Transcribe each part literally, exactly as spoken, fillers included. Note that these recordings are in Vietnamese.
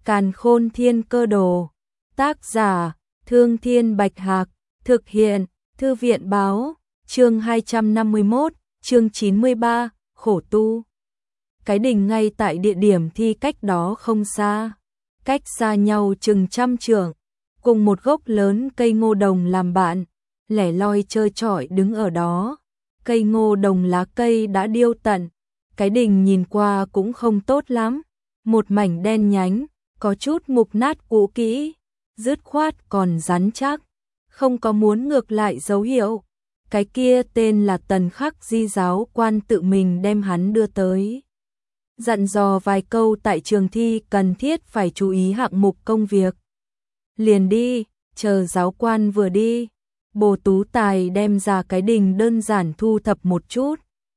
Càn Khôn Thiên Cơ Đồ. Tác giả: Thương Thiên Bạch Hạc. Thực hiện: Thư viện Báo. Chương hai trăm năm mươi mốt, chương chín mươi ba, khổ tu. Cái đình ngay tại địa điểm thi cách đó không xa, cách xa nhau chừng trăm trượng, cùng một gốc lớn cây ngô đồng làm bạn, lẻ loi trơ trọi đứng ở đó. Cây ngô đồng lá cây đã điêu tận, cái đình nhìn qua cũng không tốt lắm, một mảnh đen nhánh, có chút mục nát cũ kỹ, dứt khoát còn rắn chắc, không có muốn ngược lại dấu hiệu. Cái kia tên là Tần Khắc Di giáo quan tự mình đem hắn đưa tới, dặn dò vài câu tại trường thi cần thiết phải chú ý hạng mục công việc. Liền đi, chờ giáo quan vừa đi, Bồ Tú Tài đem ra cái đình đơn giản thu thập một chút.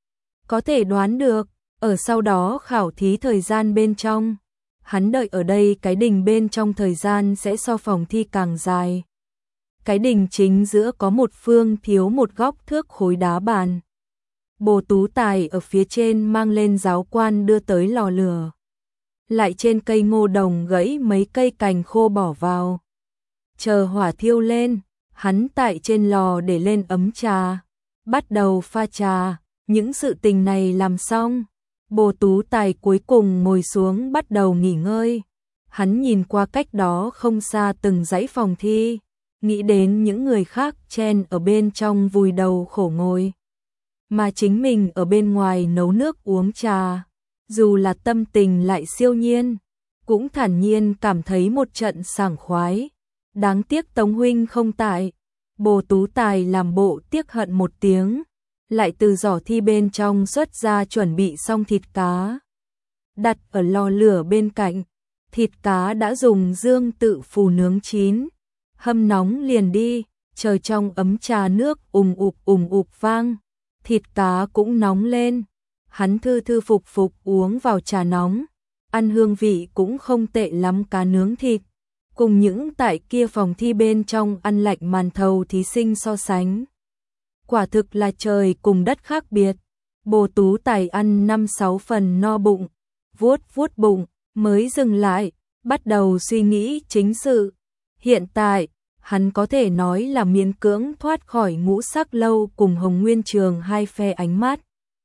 Có thể đoán được, ở sau đó khảo thí thời gian bên trong, hắn đợi ở đây cái đình bên trong thời gian sẽ so phòng thi càng dài. Cái đình chính giữa có một phương thiếu một góc thước khối đá bàn. Bồ Tú Tài ở phía trên mang lên giáo quan đưa tới lò lửa. Lại trên cây ngô đồng gãy mấy cây cành khô bỏ vào. Chờ hỏa thiêu lên, hắn tại trên lò để lên ấm trà, bắt đầu pha trà. Những sự tình này làm xong, Bồ Tú Tài cuối cùng ngồi xuống bắt đầu nghỉ ngơi. Hắn nhìn qua cách đó không xa từng dãy phòng thi, nghĩ đến những người khác chen ở bên trong vùi đầu khổ ngồi, mà chính mình ở bên ngoài nấu nước uống trà, dù là tâm tình lại siêu nhiên, cũng thản nhiên cảm thấy một trận sảng khoái. Đáng tiếc Tống huynh không tại. Bồ Tú Tài làm bộ tiếc hận một tiếng, lại từ giỏ thi bên trong xuất ra chuẩn bị xong thịt cá, đặt ở lò lửa bên cạnh. Thịt cá đã dùng dương tự phù nướng chín, hâm nóng liền đi, chờ trong ấm trà nước ùng ục ùng ục vang, thịt cá cũng nóng lên. Hắn thư thư phục phục uống vào trà nóng, ăn hương vị cũng không tệ lắm. Cá nướng thịt, cùng những tại kia phòng thi bên trong ăn lạnh màn thầu thí sinh so sánh, quả thực là trời cùng đất khác biệt. Bồ Tú Tài ăn năm sáu phần no bụng, vuốt vuốt bụng, mới dừng lại, bắt đầu suy nghĩ chính sự. Hiện tại, hắn có thể nói là miễn cưỡng thoát khỏi Ngũ Sắc Lâu cùng Hồng Nguyên Trường hai phe ánh mắt.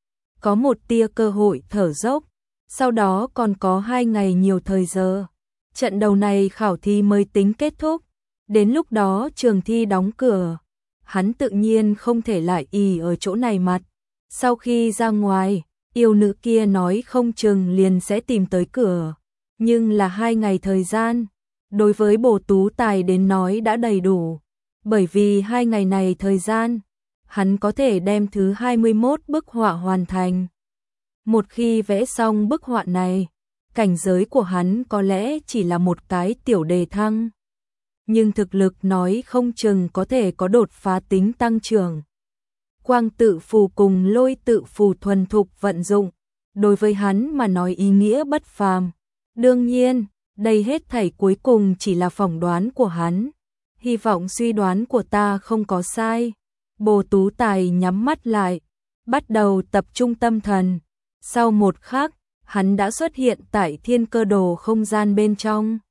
Có một tia cơ hội thở dốc, sau đó còn có hai ngày nhiều thời giờ. Trận đầu này khảo thi mới tính kết thúc, đến lúc đó trường thi đóng cửa, hắn tự nhiên không thể lại ì ở chỗ này mặt. Sau khi ra ngoài, yêu nữ kia nói không chừng liền sẽ tìm tới cửa, nhưng là hai ngày thời gian, đối với Bồ Tú Tài đến nói đã đầy đủ, bởi vì hai ngày này thời gian, hắn có thể đem thứ hai mươi mốt bức họa hoàn thành. Một khi vẽ xong bức họa này, cảnh giới của hắn có lẽ chỉ là một cái tiểu đề thăng, nhưng thực lực nói không chừng có thể có đột phá tính tăng trưởng. Quang tự phù cùng lôi tự phù thuần thục vận dụng, đối với hắn mà nói ý nghĩa bất phàm. Đương nhiên, đây hết thảy cuối cùng chỉ là phỏng đoán của hắn. Hy vọng suy đoán của ta không có sai. Bồ Tú Tài nhắm mắt lại, bắt đầu tập trung tâm thần. Sau một khắc, hắn đã xuất hiện tại thiên cơ đồ không gian bên trong.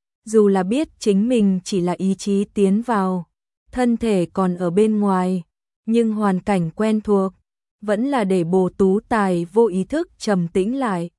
Dù là biết chính mình chỉ là ý chí tiến vào, thân thể còn ở bên ngoài, nhưng hoàn cảnh quen thuộc vẫn là để Bồ Tú Tài vô ý thức trầm tĩnh lại.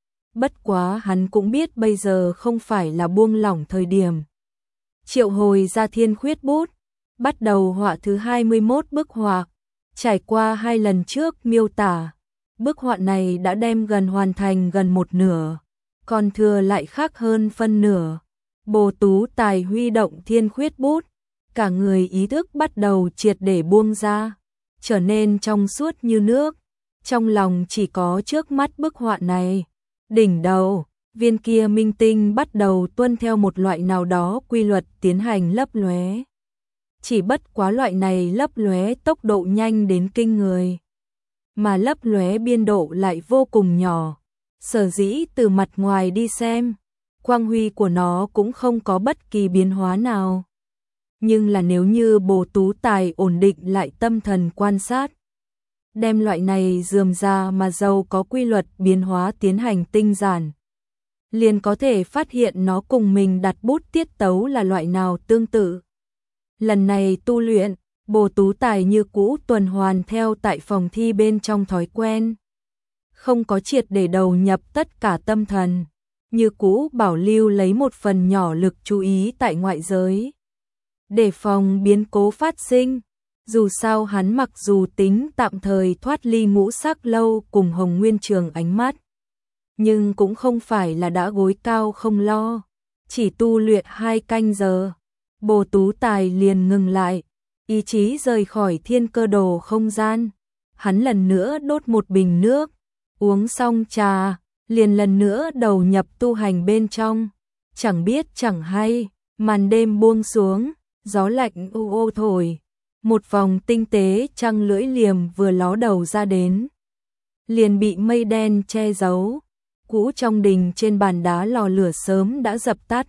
Bất quá hắn cũng biết bây giờ không phải là buông lỏng thời điểm. Triệu hồi ra thiên khuyết bút, bắt đầu họa thứ hai mươi mốt bức họa. Trải qua hai lần trước miêu tả, bức họa này đã đem gần hoàn thành gần một nửa, còn thừa lại khác hơn phân nửa. Bồ Tú Tài huy động thiên khuyết bút, cả người ý thức bắt đầu triệt để buông ra, trở nên trong suốt như nước. Trong lòng chỉ có trước mắt bức họa này. Đỉnh đầu, viên kia minh tinh bắt đầu tuân theo một loại nào đó quy luật tiến hành lấp lóe. Chỉ bất quá loại này lấp lóe tốc độ nhanh đến kinh người, mà lấp lóe biên độ lại vô cùng nhỏ. Sở dĩ từ mặt ngoài đi xem, quang huy của nó cũng không có bất kỳ biến hóa nào. Nhưng là nếu như Bồ Tú Tài ổn định lại tâm thần quan sát, đem loại này rườm rà mà giàu có quy luật biến hóa tiến hành tinh giản, liền có thể phát hiện nó cùng mình đặt bút tiết tấu là loại nào tương tự. Lần này tu luyện, Bồ Tú Tài như cũ tuần hoàn theo tại phòng thi bên trong thói quen. Không có triệt để đầu nhập tất cả tâm thần, như cũ bảo lưu lấy một phần nhỏ lực chú ý tại ngoại giới. Để phòng biến cố phát sinh, dù sao hắn mặc dù tính tạm thời thoát ly ngũ sắc lâu cùng Hồng Nguyên Trường ánh mắt, nhưng cũng không phải là đã gối cao không lo, chỉ tu luyện hai canh giờ. Bồ Tú Tài liền ngừng lại, ý chí rời khỏi thiên cơ đồ không gian. Hắn lần nữa đốt một bình nước, uống xong trà, liền lần nữa đầu nhập tu hành bên trong. Chẳng biết chẳng hay, màn đêm buông xuống, gió lạnh u ô thổi. Một vòng tinh tế trăng lưỡi liềm vừa ló đầu ra đến, liền bị mây đen che giấu. Cũ trong đình trên bàn đá lò lửa sớm đã dập tắt.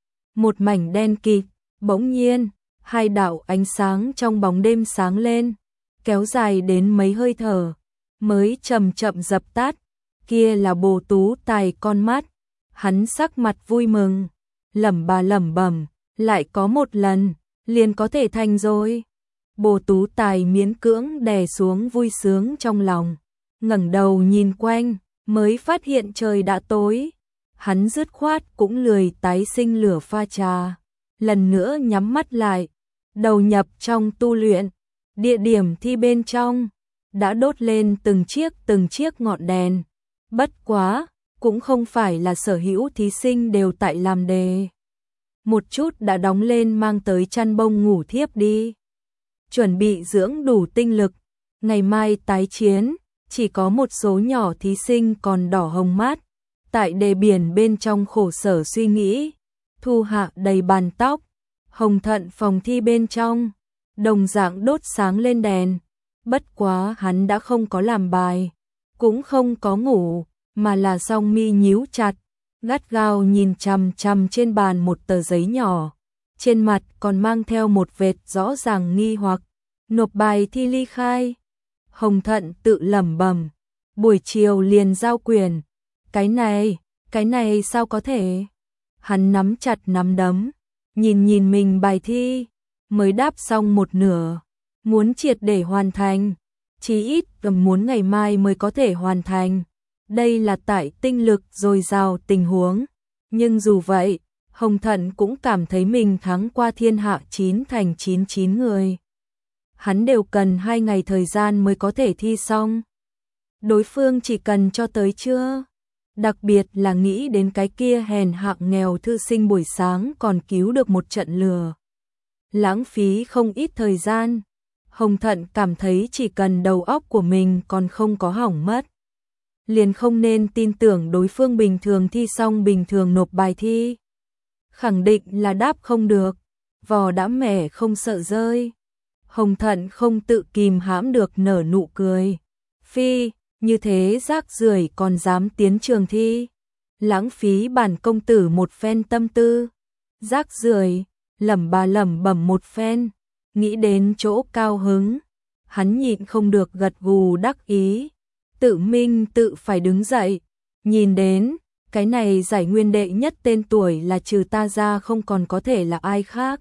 Một mảnh đen kịt, bỗng nhiên, hai đạo ánh sáng trong bóng đêm sáng lên, kéo dài đến mấy hơi thở, mới chậm chậm dập tắt. Kia là Bồ Tú Tài con mắt, hắn sắc mặt vui mừng, lẩm bà lẩm bẩm, lại có một lần, liền có thể thành rồi. Bồ Tú Tài miễn cưỡng đè xuống vui sướng trong lòng, ngẩng đầu nhìn quanh, mới phát hiện trời đã tối. Hắn dứt khoát cũng lười tái sinh lửa pha trà, lần nữa nhắm mắt lại, đầu nhập trong tu luyện. Địa điểm thi bên trong đã đốt lên từng chiếc từng chiếc ngọn đèn, bất quá cũng không phải là sở hữu thí sinh đều tại làm đề. Một chút đã đóng lên mang tới chăn bông ngủ thiếp đi, chuẩn bị dưỡng đủ tinh lực, ngày mai tái chiến. Chỉ có một số nhỏ thí sinh còn đỏ hồng mắt, tại đề biển bên trong khổ sở suy nghĩ. Thu Hạ đầy bàn tóc, Hồng Thận phòng thi bên trong đồng dạng đốt sáng lên đèn, bất quá hắn đã không có làm bài, cũng không có ngủ, mà là song mi nhíu chặt, gắt gao nhìn chằm chằm trên bàn một tờ giấy nhỏ, trên mặt còn mang theo một vệt rõ ràng nghi hoặc. Nộp bài thi ly khai. Hồng Thận tự lẩm bẩm, buổi chiều liền giao quyền, cái này, cái này sao có thể? Hắn nắm chặt nắm đấm, nhìn nhìn mình bài thi, mới đáp xong một nửa, muốn triệt để hoàn thành, chí ít gần muốn ngày mai mới có thể hoàn thành. Đây là tại tinh lực dồi dào tình huống, nhưng dù vậy, Hồng Thận cũng cảm thấy mình thắng qua thiên hạ chín thành chín chín người. Hắn đều cần hai ngày thời gian mới có thể thi xong. Đối phương chỉ cần cho tới trưa. Đặc biệt là nghĩ đến cái kia hèn hạng nghèo thư sinh buổi sáng còn cứu được một trận lừa. Lãng phí không ít thời gian. Hồng Thận cảm thấy chỉ cần đầu óc của mình còn không có hỏng mất, liền không nên tin tưởng đối phương bình thường thi xong bình thường nộp bài thi. Khẳng định là đáp không được, vò đã mẻ không sợ rơi. Hồng Thận không tự kìm hãm được nở nụ cười. Phi, như thế rác rưởi còn dám tiến trường thi. Lãng phí bản công tử một phen tâm tư. Rác rưởi, lẩm bà lẩm bẩm một phen, nghĩ đến chỗ cao hứng. Hắn nhịn không được gật gù đắc ý. Tự minh tự phải đứng dậy. Nhìn đến, cái này giải nguyên đệ nhất tên tuổi là trừ ta ra không còn có thể là ai khác.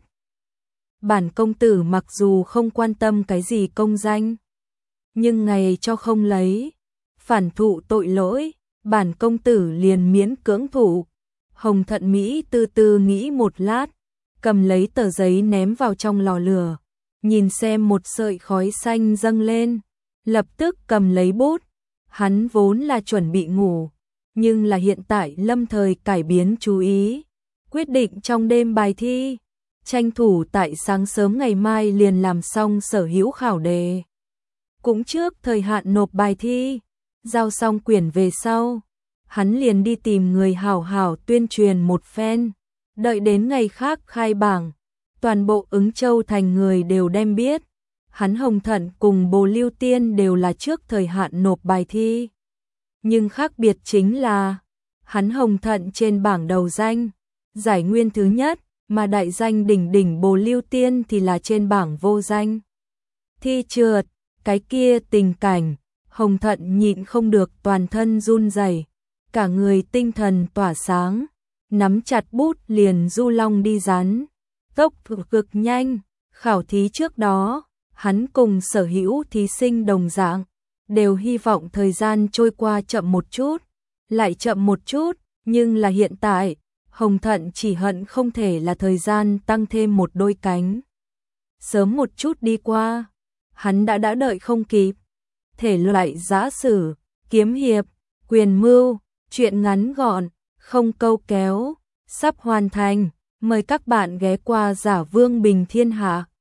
Bản công tử mặc dù không quan tâm cái gì công danh, nhưng ngày cho không lấy, phản thụ tội lỗi, bản công tử liền miễn cưỡng thụ. Hồng Thận Mỹ từ từ nghĩ một lát, cầm lấy tờ giấy ném vào trong lò lửa, nhìn xem một sợi khói xanh dâng lên, lập tức cầm lấy bút. Hắn vốn là chuẩn bị ngủ, nhưng là hiện tại lâm thời cải biến chú ý, quyết định trong đêm bài thi, tranh thủ tại sáng sớm ngày mai liền làm xong sở hữu khảo đề. Cũng trước thời hạn nộp bài thi, giao xong quyển về sau, hắn liền đi tìm người hảo hảo tuyên truyền một phen, đợi đến ngày khác khai bảng, toàn bộ Ứng Châu thành người đều đem biết. Hắn Hồng Thận cùng Bồ Lưu Tiên đều là trước thời hạn nộp bài thi. Nhưng khác biệt chính là, hắn Hồng Thận trên bảng đầu danh, giải nguyên thứ nhất, mà đại danh đỉnh đỉnh Bồ Lưu Tiên thì là trên bảng vô danh. Thi trượt, cái kia tình cảnh, Hồng Thận nhịn không được toàn thân run rẩy, cả người tinh thần tỏa sáng, nắm chặt bút liền du long đi rắn. Tốc cực nhanh, khảo thí trước đó, hắn cùng sở hữu thí sinh đồng dạng, đều hy vọng thời gian trôi qua chậm một chút, lại chậm một chút, nhưng là hiện tại, Hồng Thận chỉ hận không thể là thời gian tăng thêm một đôi cánh. Sớm một chút đi qua, hắn đã đã đợi không kịp. Thể loại giã sử, kiếm hiệp, quyền mưu, truyện ngắn gọn, không câu kéo, sắp hoàn thành. Mời các bạn ghé qua Giả Vương Bình Thiên Hạ.